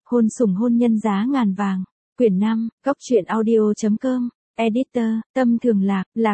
Hôn sủng hôn nhân giá ngàn vàng. Quyển 5, Cóc truyện audio.com. Editor, Tâm Thường Lạc, là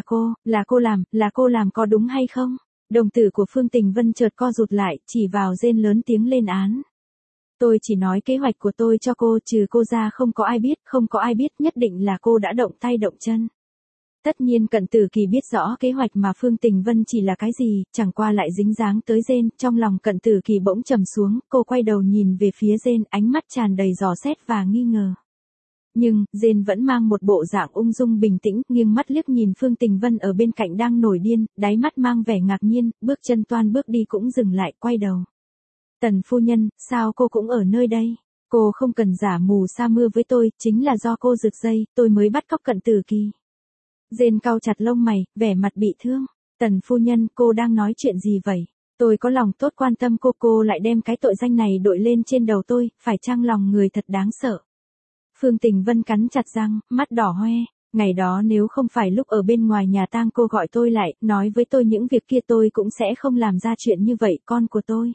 cô làm có đúng hay không? Đồng tử của Phương Tình Vân chợt co rụt lại, chỉ vào Jane lớn tiếng lên án. Tôi chỉ nói kế hoạch của tôi cho cô, trừ cô ra không có ai biết, nhất định là cô đã động tay động chân. Tất nhiên Cận Tử Kỳ biết rõ kế hoạch mà Phương Tình Vân chỉ là cái gì, chẳng qua lại dính dáng tới Jane, trong lòng Cận Tử Kỳ bỗng trầm xuống, cô quay đầu nhìn về phía Jane, ánh mắt tràn đầy dò xét và nghi ngờ. Nhưng, Jane vẫn mang một bộ dạng ung dung bình tĩnh, nghiêng mắt liếc nhìn Phương Tình Vân ở bên cạnh đang nổi điên, đáy mắt mang vẻ ngạc nhiên, bước chân toan bước đi cũng dừng lại, quay đầu. Tần phu nhân, sao cô cũng ở nơi đây? Cô không cần giả mù sa mưa với tôi, chính là do cô giật dây, tôi mới bắt cóc Cận Tử Kỳ. Jane cau chặt lông mày, vẻ mặt bị thương. Tần phu nhân, cô đang nói chuyện gì vậy? Tôi có lòng tốt quan tâm cô lại đem cái tội danh này đội lên trên đầu tôi, phải chăng lòng người thật đáng sợ. Phương Tình Vân cắn chặt răng, mắt đỏ hoe. Ngày đó nếu không phải lúc ở bên ngoài nhà tang cô gọi tôi lại, nói với tôi những việc kia tôi cũng sẽ không làm ra chuyện như vậy, con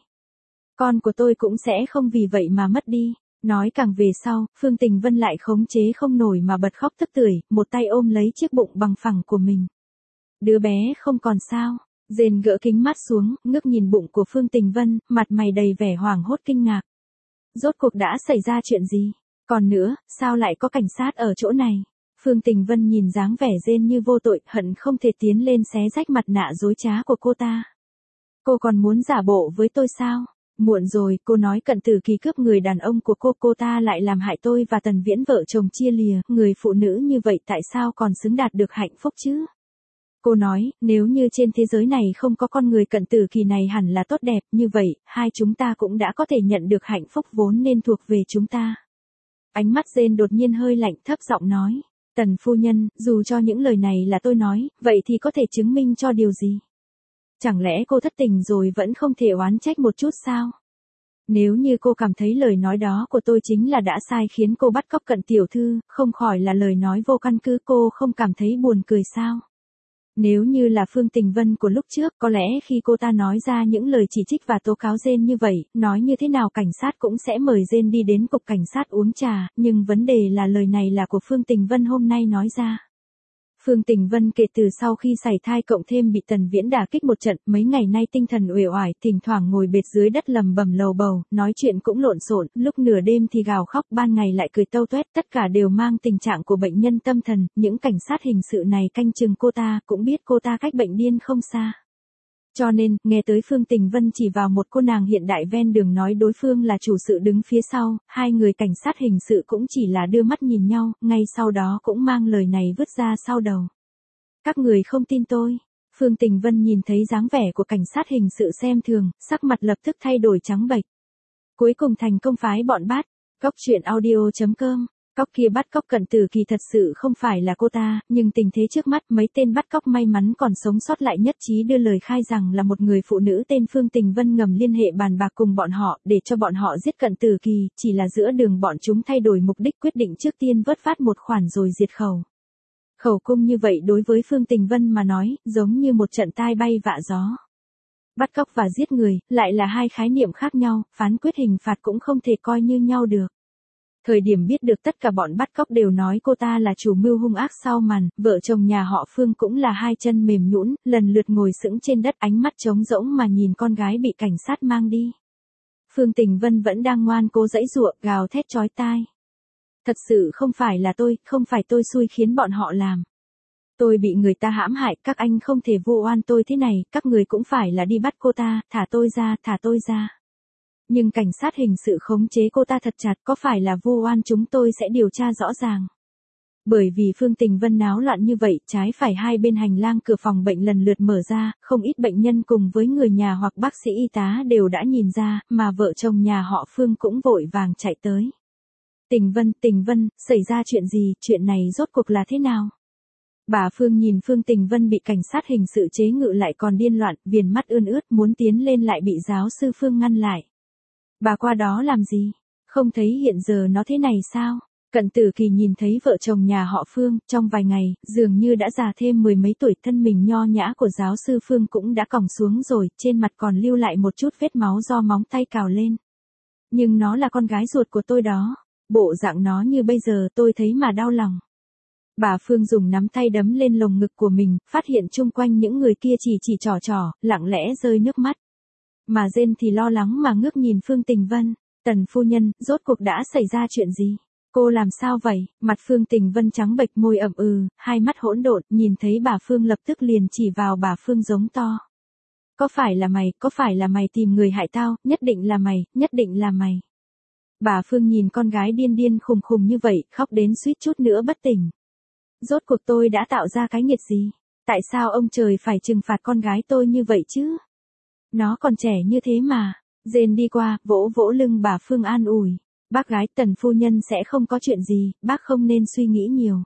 của tôi cũng sẽ không vì vậy mà mất đi. Nói càng về sau, Phương Tình Vân lại khống chế không nổi mà bật khóc tức tưởi, một tay ôm lấy chiếc bụng bằng phẳng của mình. Đứa bé không còn sao? Jane gỡ kính mắt xuống, ngước nhìn bụng của Phương Tình Vân, mặt mày đầy vẻ hoảng hốt kinh ngạc. Rốt cuộc đã xảy ra chuyện gì? Còn nữa, sao lại có cảnh sát ở chỗ này? Phương Tình Vân nhìn dáng vẻ Jane như vô tội, hận không thể tiến lên xé rách mặt nạ dối trá của cô ta. Cô còn muốn giả bộ với tôi sao? Muộn rồi, cô nói Cận Tử Kỳ cướp người đàn ông của cô ta lại làm hại tôi và Tần Viễn vợ chồng chia lìa, người phụ nữ như vậy tại sao còn xứng đạt được hạnh phúc chứ? Cô nói, nếu như trên thế giới này không có con người Cận Tử Kỳ này hẳn là tốt đẹp, như vậy, hai chúng ta cũng đã có thể nhận được hạnh phúc vốn nên thuộc về chúng ta. Ánh mắt Jane đột nhiên hơi lạnh, thấp giọng nói, Tần phu nhân, dù cho những lời này là tôi nói, vậy thì có thể chứng minh cho điều gì? Chẳng lẽ cô thất tình rồi vẫn không thể oán trách một chút sao? Nếu như cô cảm thấy lời nói đó của tôi chính là đã sai khiến cô bắt cóc Cận tiểu thư, không khỏi là lời nói vô căn cứ, cô không cảm thấy buồn cười sao? Nếu như là Phương Tình Vân của lúc trước, có lẽ khi cô ta nói ra những lời chỉ trích và tố cáo Jane như vậy, nói như thế nào cảnh sát cũng sẽ mời Jane đi đến cục cảnh sát uống trà, nhưng vấn đề là lời này là của Phương Tình Vân hôm nay nói ra. Phương Tình Vân kể từ sau khi sảy thai cộng thêm bị Tần Viễn đả kích một trận, mấy ngày nay tinh thần uể oải, thỉnh thoảng ngồi bệt dưới đất lầm bầm lầu bầu, nói chuyện cũng lộn xộn, lúc nửa đêm thì gào khóc, ban ngày lại cười tâu tuét, tất cả đều mang tình trạng của bệnh nhân tâm thần, những cảnh sát hình sự này canh chừng cô ta, cũng biết cô ta cách bệnh điên không xa. Cho nên, nghe tới Phương Tình Vân chỉ vào một cô nàng hiện đại ven đường nói đối phương là chủ sự đứng phía sau, hai người cảnh sát hình sự cũng chỉ là đưa mắt nhìn nhau, ngay sau đó cũng mang lời này vứt ra sau đầu. Các người không tin tôi. Phương Tình Vân nhìn thấy dáng vẻ của cảnh sát hình sự xem thường, sắc mặt lập tức thay đổi trắng bệch. Cuối cùng thành công phái bọn bắt. Cóc truyện audio.com. Cóc kia bắt cóc Cận Tử Kỳ thật sự không phải là cô ta, nhưng tình thế trước mắt mấy tên bắt cóc may mắn còn sống sót lại nhất trí đưa lời khai rằng là một người phụ nữ tên Phương Tình Vân ngầm liên hệ bàn bạc cùng bọn họ để cho bọn họ giết Cận Tử Kỳ, chỉ là giữa đường bọn chúng thay đổi mục đích quyết định trước tiên vớt vát một khoản rồi diệt khẩu. Khẩu cung như vậy đối với Phương Tình Vân mà nói, giống như một trận tai bay vạ gió. Bắt cóc và giết người, lại là hai khái niệm khác nhau, phán quyết hình phạt cũng không thể coi như nhau được. Thời điểm biết được tất cả bọn bắt cóc đều nói cô ta là chủ mưu hung ác sau màn, vợ chồng nhà họ Phương cũng là hai chân mềm nhũn, lần lượt ngồi sững trên đất, ánh mắt trống rỗng mà nhìn con gái bị cảnh sát mang đi. Phương Tình Vân vẫn đang ngoan cố giãy giụa, gào thét chói tai. Thật sự không phải là tôi, không phải tôi xui khiến bọn họ làm. Tôi bị người ta hãm hại, các anh không thể vu oan tôi thế này, các người cũng phải là đi bắt cô ta, thả tôi ra. Nhưng cảnh sát hình sự khống chế cô ta thật chặt, có phải là vu oan chúng tôi sẽ điều tra rõ ràng. Bởi vì Phương Tình Vân náo loạn như vậy, trái phải hai bên hành lang cửa phòng bệnh lần lượt mở ra, không ít bệnh nhân cùng với người nhà hoặc bác sĩ y tá đều đã nhìn ra, mà vợ chồng nhà họ Phương cũng vội vàng chạy tới. Tình Vân, xảy ra chuyện gì, chuyện này rốt cuộc là thế nào? Bà Phương nhìn Phương Tình Vân bị cảnh sát hình sự chế ngự lại còn điên loạn, viền mắt ươn ướt muốn tiến lên lại bị giáo sư Phương ngăn lại. Bà qua đó làm gì? Không thấy hiện giờ nó thế này sao? Cận Tử Kỳ nhìn thấy vợ chồng nhà họ Phương, trong vài ngày, dường như đã già thêm mười mấy tuổi, thân mình nho nhã của giáo sư Phương cũng đã còng xuống rồi, trên mặt còn lưu lại một chút vết máu do móng tay cào lên. Nhưng nó là con gái ruột của tôi đó. Bộ dạng nó như bây giờ tôi thấy mà đau lòng. Bà Phương dùng nắm tay đấm lên lồng ngực của mình, phát hiện chung quanh những người kia chỉ trò, lặng lẽ rơi nước mắt. Mà Jane thì lo lắng mà ngước nhìn Phương Tình Vân. Tần phu nhân, rốt cuộc đã xảy ra chuyện gì? Cô làm sao vậy? Mặt Phương Tình Vân trắng bệch, môi ẩm hai mắt hỗn độn, nhìn thấy bà Phương lập tức liền chỉ vào bà Phương giống to. Có phải là mày tìm người hại tao, nhất định là mày. Bà Phương nhìn con gái điên khùng như vậy, khóc đến suýt chút nữa bất tỉnh. Rốt cuộc tôi đã tạo ra cái nghiệt gì? Tại sao ông trời phải trừng phạt con gái tôi như vậy chứ? Nó còn trẻ như thế mà. Jane đi qua, vỗ vỗ lưng bà Phương an ủi. Bác gái, Tần phu nhân sẽ không có chuyện gì, bác không nên suy nghĩ nhiều.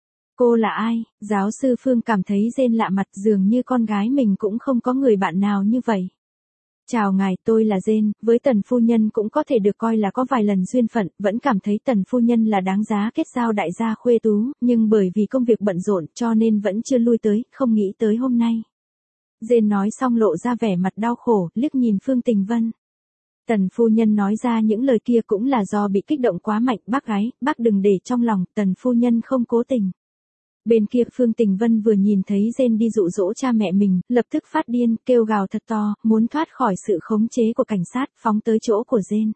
Cô là ai? Giáo sư Phương cảm thấy Jane lạ mặt, dường như con gái mình cũng không có người bạn nào như vậy. Chào ngài, tôi là Jane, với Tần phu nhân cũng có thể được coi là có vài lần duyên phận, vẫn cảm thấy Tần phu nhân là đáng giá kết giao đại gia khuê tú, nhưng bởi vì công việc bận rộn cho nên vẫn chưa lui tới, không nghĩ tới hôm nay. Jane nói xong lộ ra vẻ mặt đau khổ, liếc nhìn Phương Tình Vân. Tần phu nhân nói ra những lời kia cũng là do bị kích động quá mạnh, bác gái, bác đừng để trong lòng, Tần phu nhân không cố tình. Bên kia Phương Tình Vân vừa nhìn thấy Jane đi dụ dỗ cha mẹ mình, lập tức phát điên, kêu gào thật to, muốn thoát khỏi sự khống chế của cảnh sát, phóng tới chỗ của Jane.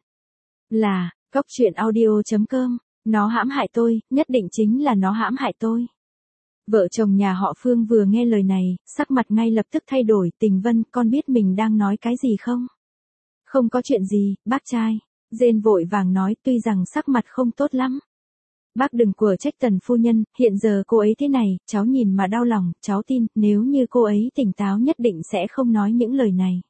Là, goctruyện.audio.com, nó hãm hại tôi, nhất định chính là nó hãm hại tôi. Vợ chồng nhà họ Phương vừa nghe lời này, sắc mặt ngay lập tức thay đổi. Tình Vân, con biết mình đang nói cái gì không? Không có chuyện gì, bác trai. Jane vội vàng nói, tuy rằng sắc mặt không tốt lắm. Bác đừng quở trách Tần phu nhân, hiện giờ cô ấy thế này, cháu nhìn mà đau lòng, cháu tin, nếu như cô ấy tỉnh táo nhất định sẽ không nói những lời này.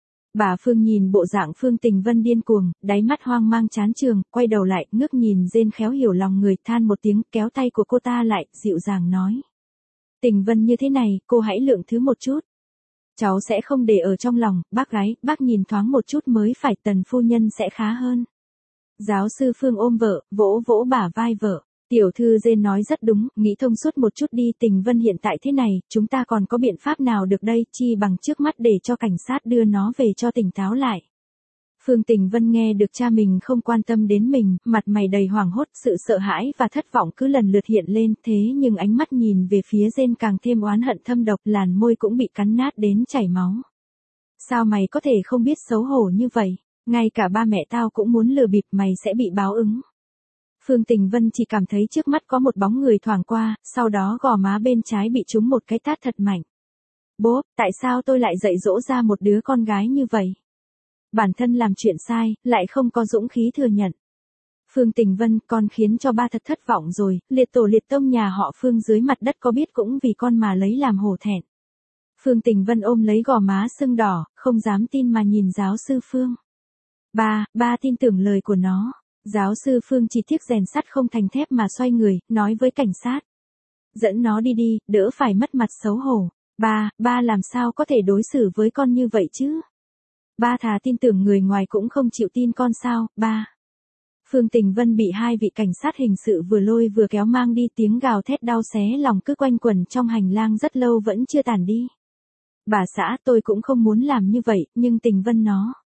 Bà Phương nhìn bộ dạng Phương Tình Vân điên cuồng, đáy mắt hoang mang chán trường, quay đầu lại, ngước nhìn Jane khéo hiểu lòng người, than một tiếng, kéo tay của cô ta lại, dịu dàng nói. Tình Vân như thế này, cô hãy lượng thứ một chút. Cháu sẽ không để ở trong lòng, bác gái, bác nhìn thoáng một chút mới phải, Tần phu nhân sẽ khá hơn. Giáo sư Phương ôm vợ, vỗ vỗ bả vai vợ. Tiểu thư Jane nói rất đúng, nghĩ thông suốt một chút đi, Tình Vân hiện tại thế này, chúng ta còn có biện pháp nào được đây, chi bằng trước mắt để cho cảnh sát đưa nó về cho tỉnh táo lại. Phương Tình Vân nghe được cha mình không quan tâm đến mình, mặt mày đầy hoảng hốt, sự sợ hãi và thất vọng cứ lần lượt hiện lên, thế nhưng ánh mắt nhìn về phía Jane càng thêm oán hận thâm độc, làn môi cũng bị cắn nát đến chảy máu. Sao mày có thể không biết xấu hổ như vậy? Ngay cả ba mẹ tao cũng muốn lừa bịp, mày sẽ bị báo ứng. Phương Tình Vân chỉ cảm thấy trước mắt có một bóng người thoảng qua, sau đó gò má bên trái bị trúng một cái tát thật mạnh. Bố, tại sao tôi lại dạy dỗ ra một đứa con gái như vậy? Bản thân làm chuyện sai, lại không có dũng khí thừa nhận. Phương Tình Vân, con khiến cho ba thật thất vọng rồi, liệt tổ liệt tông nhà họ Phương dưới mặt đất có biết cũng vì con mà lấy làm hổ thẹn. Phương Tình Vân ôm lấy gò má sưng đỏ, không dám tin mà nhìn giáo sư Phương. Ba tin tưởng lời của nó. Giáo sư Phương chỉ tiếc rèn sắt không thành thép mà xoay người, nói với cảnh sát. Dẫn nó đi đi, đỡ phải mất mặt xấu hổ. Ba làm sao có thể đối xử với con như vậy chứ? Ba thà tin tưởng người ngoài cũng không chịu tin con sao, ba. Phương Tình Vân bị hai vị cảnh sát hình sự vừa lôi vừa kéo mang đi, tiếng gào thét đau xé lòng cứ quanh quẩn trong hành lang rất lâu vẫn chưa tàn đi. Bà xã, tôi cũng không muốn làm như vậy, nhưng Tình Vân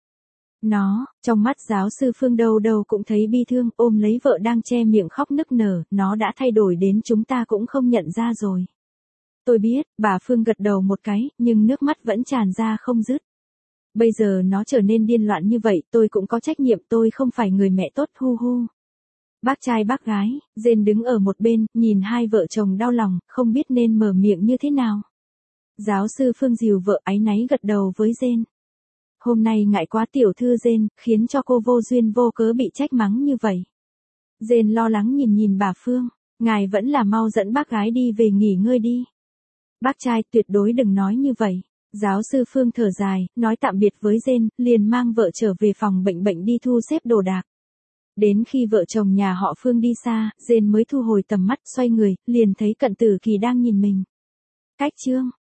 nó, trong mắt giáo sư Phương đâu cũng thấy bi thương, ôm lấy vợ đang che miệng khóc nức nở, nó đã thay đổi đến chúng ta cũng không nhận ra rồi. Tôi biết, bà Phương gật đầu một cái, nhưng nước mắt vẫn tràn ra không dứt. Bây giờ nó trở nên điên loạn như vậy, tôi cũng có trách nhiệm, tôi không phải người mẹ tốt, hu hu. Bác trai bác gái, Jane đứng ở một bên, nhìn hai vợ chồng đau lòng, không biết nên mở miệng như thế nào. Giáo sư Phương dìu vợ áy náy gật đầu với Jane. Hôm nay ngại quá tiểu thư Jane, khiến cho cô vô duyên vô cớ bị trách mắng như vậy. Jane lo lắng nhìn bà Phương, ngài vẫn là mau dẫn bác gái đi về nghỉ ngơi đi. Bác trai tuyệt đối đừng nói như vậy. Giáo sư Phương thở dài, nói tạm biệt với Jane, liền mang vợ trở về phòng bệnh đi thu xếp đồ đạc. Đến khi vợ chồng nhà họ Phương đi xa, Jane mới thu hồi tầm mắt, xoay người, liền thấy Cận Tử Kỳ đang nhìn mình. Cách chương